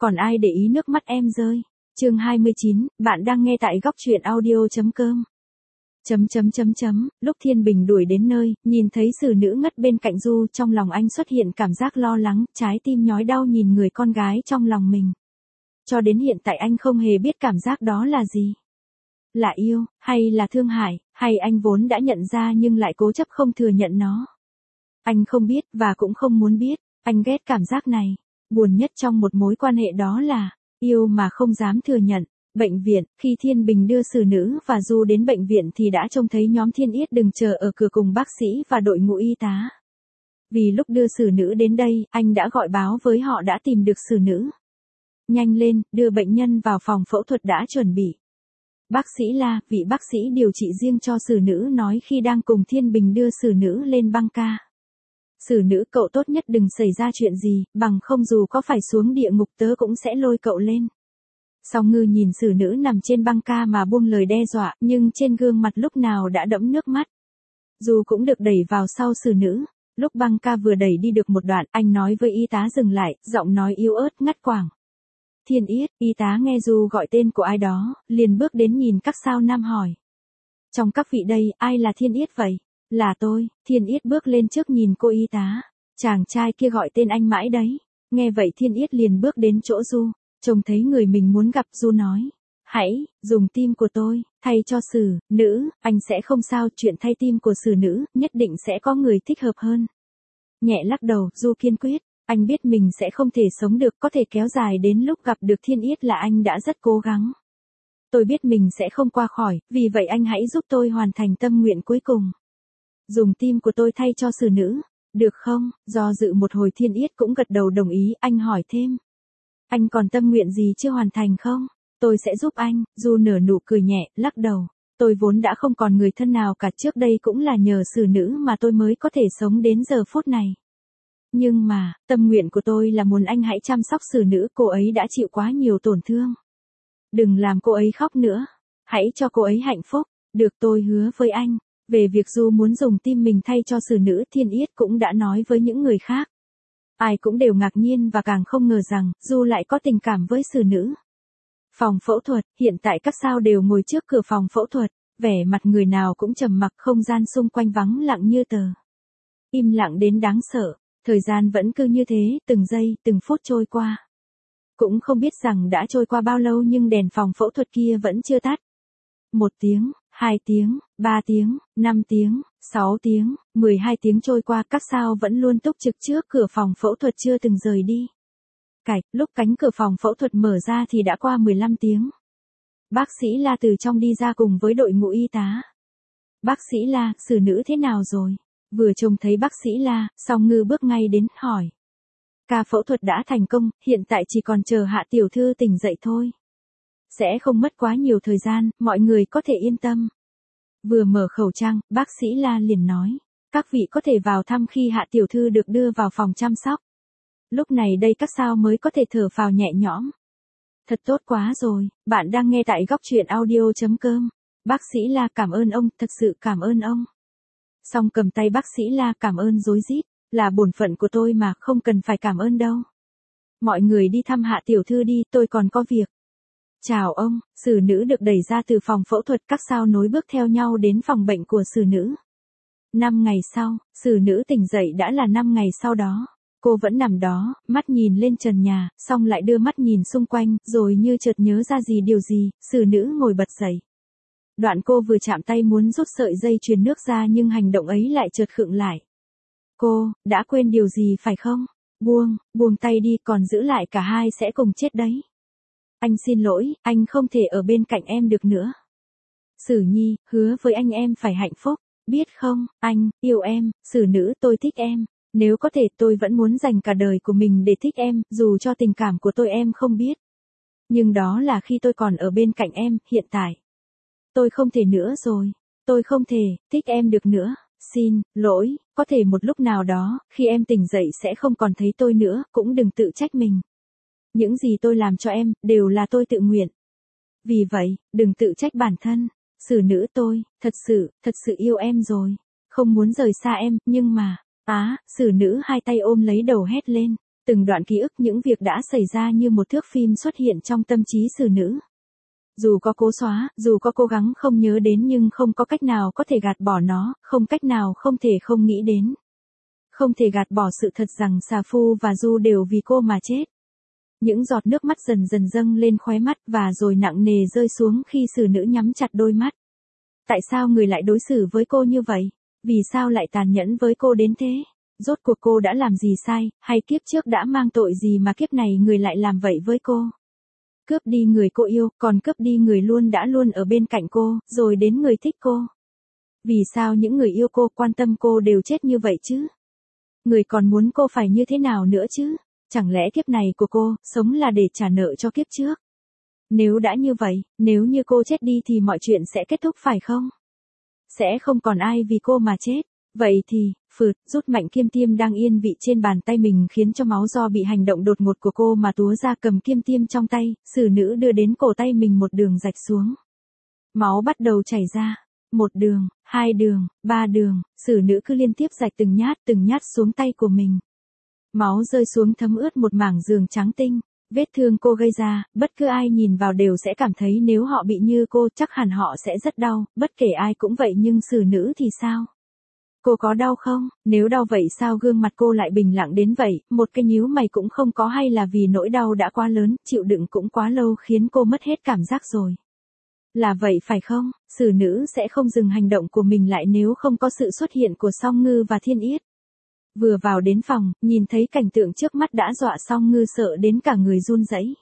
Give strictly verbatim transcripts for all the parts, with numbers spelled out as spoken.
Còn ai để ý nước mắt em rơi. Chương hai mươi chín, bạn đang nghe tại góc truyện audio.com. Chấm chấm chấm chấm, lúc Thiên Bình đuổi đến nơi, nhìn thấy xử nữ ngất bên cạnh Du, trong lòng anh xuất hiện cảm giác lo lắng, trái tim nhói đau nhìn người con gái trong lòng mình. Cho đến hiện tại anh không hề biết cảm giác đó là gì. Là yêu, hay là thương hại, hay anh vốn đã nhận ra nhưng lại cố chấp không thừa nhận nó. Anh không biết, và cũng không muốn biết, anh ghét cảm giác này. Buồn nhất trong một mối quan hệ đó là, yêu mà không dám thừa nhận. Bệnh viện, khi Thiên Bình đưa xử nữ và Du đến bệnh viện thì đã trông thấy nhóm Thiên Yết đừng chờ ở cửa cùng bác sĩ và đội ngũ y tá. Vì lúc đưa xử nữ đến đây, anh đã gọi báo với họ đã tìm được xử nữ. Nhanh lên, đưa bệnh nhân vào phòng phẫu thuật đã chuẩn bị. Bác sĩ La, vị bác sĩ điều trị riêng cho xử nữ nói khi đang cùng Thiên Bình đưa xử nữ lên băng ca. Xử nữ, cậu tốt nhất đừng xảy ra chuyện gì, bằng không dù có phải xuống địa ngục tớ cũng sẽ lôi cậu lên. Song Ngư nhìn xử nữ nằm trên băng ca mà buông lời đe dọa, nhưng trên gương mặt lúc nào đã đẫm nước mắt. Dù cũng được đẩy vào sau xử nữ. Lúc băng ca vừa đẩy đi được một đoạn, anh nói với y tá dừng lại, giọng nói yếu ớt ngắt quãng. Thiên Yết, y tá nghe Du gọi tên của ai đó, liền bước đến nhìn các sao nam hỏi. Trong các vị đây, ai là Thiên Yết vậy? Là tôi. Thiên Yết bước lên trước nhìn cô y tá. Chàng trai kia gọi tên anh mãi đấy. Nghe vậy Thiên Yết liền bước đến chỗ Du. Trông thấy người mình muốn gặp, Du nói. Hãy, dùng tim của tôi, thay cho xử nữ, anh sẽ không sao, chuyện thay tim của xử nữ, nhất định sẽ có người thích hợp hơn. Nhẹ lắc đầu, Du kiên quyết. Anh biết mình sẽ không thể sống được, có thể kéo dài đến lúc gặp được Thiên Yết là anh đã rất cố gắng. Tôi biết mình sẽ không qua khỏi, vì vậy anh hãy giúp tôi hoàn thành tâm nguyện cuối cùng. Dùng tim của tôi thay cho xử nữ, được không? Do dự một hồi Thiên Yết cũng gật đầu đồng ý, anh hỏi thêm. Anh còn tâm nguyện gì chưa hoàn thành không? Tôi sẽ giúp anh. Du nở nụ cười nhẹ, lắc đầu. Tôi vốn đã không còn người thân nào cả, trước đây cũng là nhờ xử nữ mà tôi mới có thể sống đến giờ phút này. Nhưng mà, tâm nguyện của tôi là muốn anh hãy chăm sóc xử nữ, cô ấy đã chịu quá nhiều tổn thương. Đừng làm cô ấy khóc nữa. Hãy cho cô ấy hạnh phúc. Được, tôi hứa với anh. Về việc Du muốn dùng tim mình thay cho xử nữ, Thiên Yết cũng đã nói với những người khác. Ai cũng đều ngạc nhiên và càng không ngờ rằng Du lại có tình cảm với xử nữ. Phòng phẫu thuật, hiện tại các sao đều ngồi trước cửa phòng phẫu thuật, vẻ mặt người nào cũng trầm mặc, không gian xung quanh vắng lặng như tờ. Im lặng đến đáng sợ, thời gian vẫn cứ như thế, từng giây, từng phút trôi qua. Cũng không biết rằng đã trôi qua bao lâu nhưng đèn phòng phẫu thuật kia vẫn chưa tắt. Một tiếng, hai tiếng, ba tiếng, năm tiếng, sáu tiếng, mười hai tiếng trôi qua, các sao vẫn luôn túc trực trước cửa phòng phẫu thuật chưa từng rời đi. Cạch, lúc cánh cửa phòng phẫu thuật mở ra thì đã qua mười lăm tiếng. Bác sĩ La từ trong đi ra cùng với đội ngũ y tá. Bác sĩ La, xử nữ thế nào rồi? Vừa trông thấy bác sĩ La, Song Ngư bước ngay đến, hỏi. Ca phẫu thuật đã thành công, hiện tại chỉ còn chờ Hạ tiểu thư tỉnh dậy thôi. Sẽ không mất quá nhiều thời gian, mọi người có thể yên tâm. Vừa mở khẩu trang, bác sĩ La liền nói. Các vị có thể vào thăm khi Hạ tiểu thư được đưa vào phòng chăm sóc. Lúc này đây các sao mới có thể thở phào nhẹ nhõm. Thật tốt quá rồi, bạn đang nghe tại góc truyện audio.com. Bác sĩ La, cảm ơn ông, thật sự cảm ơn ông. Xong cầm tay bác sĩ La, cảm ơn rối rít, là bổn phận của tôi mà, không cần phải cảm ơn đâu. Mọi người đi thăm Hạ tiểu thư đi, tôi còn có việc. Chào ông, xử nữ được đẩy ra từ phòng phẫu thuật, các sao nối bước theo nhau đến phòng bệnh của xử nữ. Năm ngày sau, xử nữ tỉnh dậy đã là năm ngày sau đó. Cô vẫn nằm đó, mắt nhìn lên trần nhà, xong lại đưa mắt nhìn xung quanh, rồi như chợt nhớ ra gì điều gì, xử nữ ngồi bật dậy. Đoạn cô vừa chạm tay muốn rút sợi dây truyền nước ra nhưng hành động ấy lại chợt khựng lại. Cô, đã quên điều gì phải không? Buông, buông tay đi, còn giữ lại cả hai sẽ cùng chết đấy. Anh xin lỗi, anh không thể ở bên cạnh em được nữa. Xử Nhi, hứa với anh em phải hạnh phúc, biết không, anh, yêu em, xử nữ, tôi thích em. Nếu có thể tôi vẫn muốn dành cả đời của mình để thích em, dù cho tình cảm của tôi em không biết. Nhưng đó là khi tôi còn ở bên cạnh em, hiện tại. Tôi không thể nữa rồi. Tôi không thể, thích em được nữa. Xin, lỗi, có thể một lúc nào đó, khi em tỉnh dậy sẽ không còn thấy tôi nữa, cũng đừng tự trách mình. Những gì tôi làm cho em, đều là tôi tự nguyện. Vì vậy, đừng tự trách bản thân. Xử nữ, tôi, thật sự, thật sự yêu em rồi. Không muốn rời xa em, nhưng mà... Á, xử nữ hai tay ôm lấy đầu hét lên. Từng đoạn ký ức những việc đã xảy ra như một thước phim xuất hiện trong tâm trí xử nữ. Dù có cố xóa, dù có cố gắng không nhớ đến nhưng không có cách nào có thể gạt bỏ nó, không cách nào không thể không nghĩ đến. Không thể gạt bỏ sự thật rằng Xà Phu và Du đều vì cô mà chết. Những giọt nước mắt dần dần dâng lên khóe mắt và rồi nặng nề rơi xuống khi xử nữ nhắm chặt đôi mắt. Tại sao người lại đối xử với cô như vậy? Vì sao lại tàn nhẫn với cô đến thế? Rốt cuộc cô đã làm gì sai, hay kiếp trước đã mang tội gì mà kiếp này người lại làm vậy với cô? Cướp đi người cô yêu, còn cướp đi người luôn đã luôn ở bên cạnh cô, rồi đến người thích cô. Vì sao những người yêu cô, quan tâm cô đều chết như vậy chứ? Người còn muốn cô phải như thế nào nữa chứ? Chẳng lẽ kiếp này của cô, sống là để trả nợ cho kiếp trước? Nếu đã như vậy, nếu như cô chết đi thì mọi chuyện sẽ kết thúc phải không? Sẽ không còn ai vì cô mà chết. Vậy thì, phượt, rút mạnh kim tiêm đang yên vị trên bàn tay mình khiến cho máu do bị hành động đột ngột của cô mà túa ra, cầm kim tiêm trong tay, xử nữ đưa đến cổ tay mình một đường rạch xuống. Máu bắt đầu chảy ra. Một đường, hai đường, ba đường, xử nữ cứ liên tiếp rạch từng nhát từng nhát xuống tay của mình. Máu rơi xuống thấm ướt một mảng giường trắng tinh. Vết thương cô gây ra, bất cứ ai nhìn vào đều sẽ cảm thấy nếu họ bị như cô chắc hẳn họ sẽ rất đau, bất kể ai cũng vậy nhưng xử nữ thì sao? Cô có đau không? Nếu đau vậy sao gương mặt cô lại bình lặng đến vậy, một cái nhíu mày cũng không có, hay là vì nỗi đau đã quá lớn, chịu đựng cũng quá lâu khiến cô mất hết cảm giác rồi? Là vậy phải không? Xử nữ sẽ không dừng hành động của mình lại nếu không có sự xuất hiện của Song Ngư và Thiên Yết. Vừa vào đến phòng, nhìn thấy cảnh tượng trước mắt đã dọa Song Ngư sợ đến cả người run rẩy.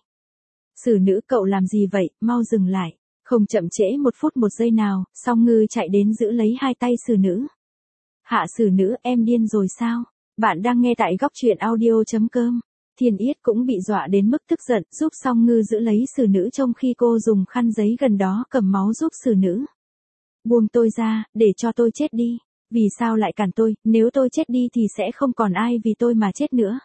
Xử nữ, cậu làm gì vậy, mau dừng lại. Không chậm trễ một phút một giây nào, Song Ngư chạy đến giữ lấy hai tay xử nữ. Hạ xử nữ, em điên rồi sao? Bạn đang nghe tại góc truyện audio chấm com. Thiên Yết cũng bị dọa đến mức tức giận, giúp Song Ngư giữ lấy xử nữ trong khi cô dùng khăn giấy gần đó cầm máu giúp xử nữ. Buông tôi ra, để cho tôi chết đi. Vì sao lại cản tôi, nếu tôi chết đi thì sẽ không còn ai vì tôi mà chết nữa.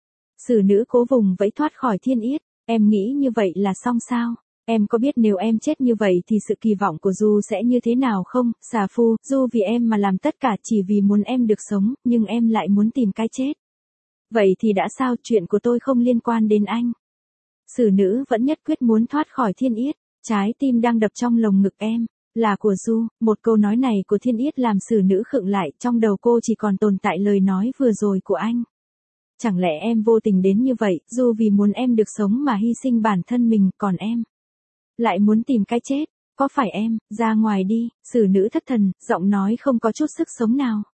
Xử nữ cố vùng vẫy thoát khỏi Thiên Yết. Em nghĩ như vậy là xong sao? Em có biết nếu em chết như vậy thì sự kỳ vọng của Du sẽ như thế nào không? Xà Phu, Du vì em mà làm tất cả chỉ vì muốn em được sống, nhưng em lại muốn tìm cái chết. Vậy thì đã sao, chuyện của tôi không liên quan đến anh. Xử nữ vẫn nhất quyết muốn thoát khỏi Thiên Yết. Trái tim đang đập trong lồng ngực em, là của Du. Một câu nói này của Thiên Yết làm xử nữ khựng lại, trong đầu cô chỉ còn tồn tại lời nói vừa rồi của anh. Chẳng lẽ em vô tình đến như vậy, Du vì muốn em được sống mà hy sinh bản thân mình, còn em lại muốn tìm cái chết, có phải em? Ra ngoài đi. Xử nữ thất thần, giọng nói không có chút sức sống nào.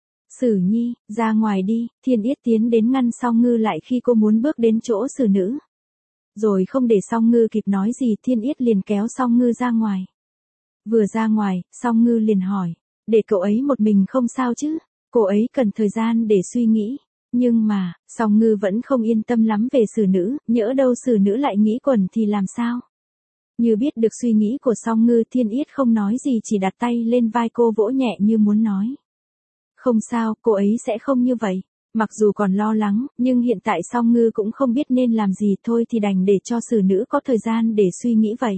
Xử Nhi, ra ngoài đi. Thiên Yết tiến đến ngăn Song Ngư lại khi cô muốn bước đến chỗ xử nữ. Rồi không để Song Ngư kịp nói gì, Thiên Yết liền kéo Song Ngư ra ngoài. Vừa ra ngoài, Song Ngư liền hỏi, để cậu ấy một mình không sao chứ? Cô ấy cần thời gian để suy nghĩ. Nhưng mà, Song Ngư vẫn không yên tâm lắm về xử nữ, nhỡ đâu xử nữ lại nghĩ quẩn thì làm sao? Như biết được suy nghĩ của Song Ngư, Thiên Yết không nói gì, chỉ đặt tay lên vai cô vỗ nhẹ như muốn nói. Không sao, cô ấy sẽ không như vậy. Mặc dù còn lo lắng, nhưng hiện tại Song Ngư cũng không biết nên làm gì, thôi thì đành để cho xử nữ có thời gian để suy nghĩ vậy.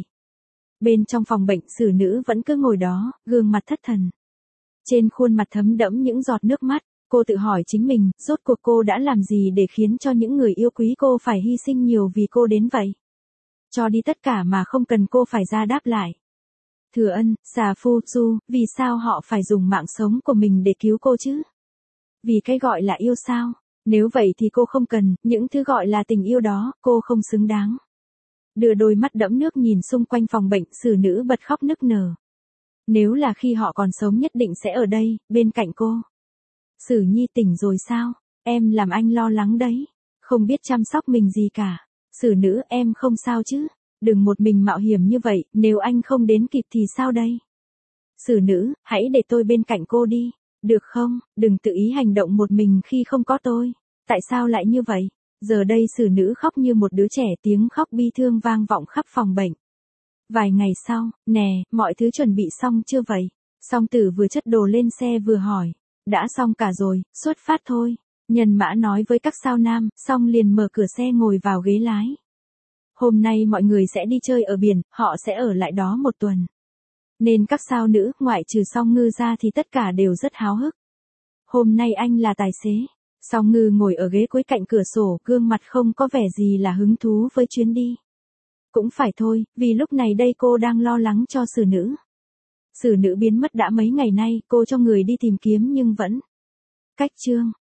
Bên trong phòng bệnh, xử nữ vẫn cứ ngồi đó, gương mặt thất thần. Trên khuôn mặt thấm đẫm những giọt nước mắt, cô tự hỏi chính mình, rốt cuộc cô đã làm gì để khiến cho những người yêu quý cô phải hy sinh nhiều vì cô đến vậy? Cho đi tất cả mà không cần cô phải ra đáp lại. Thừa Ân, Xà Phu, Du, vì sao họ phải dùng mạng sống của mình để cứu cô chứ? Vì cái gọi là yêu sao? Nếu vậy thì cô không cần, những thứ gọi là tình yêu đó, cô không xứng đáng. Đưa đôi mắt đẫm nước nhìn xung quanh phòng bệnh, xử nữ bật khóc nức nở. Nếu là khi họ còn sống nhất định sẽ ở đây, bên cạnh cô. Xử Nhi tỉnh rồi sao? Em làm anh lo lắng đấy. Không biết chăm sóc mình gì cả. Xử nữ, em không sao chứ? Đừng một mình mạo hiểm như vậy, nếu anh không đến kịp thì sao đây? Xử nữ, hãy để tôi bên cạnh cô đi. Được không? Đừng tự ý hành động một mình khi không có tôi. Tại sao lại như vậy? Giờ đây xử nữ khóc như một đứa trẻ, tiếng khóc bi thương vang vọng khắp phòng bệnh. Vài ngày sau, nè, mọi thứ chuẩn bị xong chưa vậy? Song Tử vừa chất đồ lên xe vừa hỏi. Đã xong cả rồi, xuất phát thôi. Nhân Mã nói với các sao nam, xong liền mở cửa xe ngồi vào ghế lái. Hôm nay mọi người sẽ đi chơi ở biển, họ sẽ ở lại đó một tuần. Nên các sao nữ, ngoại trừ Song Ngư ra thì tất cả đều rất háo hức. Hôm nay anh là tài xế. Song Ngư ngồi ở ghế cuối cạnh cửa sổ, gương mặt không có vẻ gì là hứng thú với chuyến đi. Cũng phải thôi, vì lúc này đây cô đang lo lắng cho xử nữ. Xử nữ biến mất đã mấy ngày nay, cô cho người đi tìm kiếm nhưng vẫn cách chương.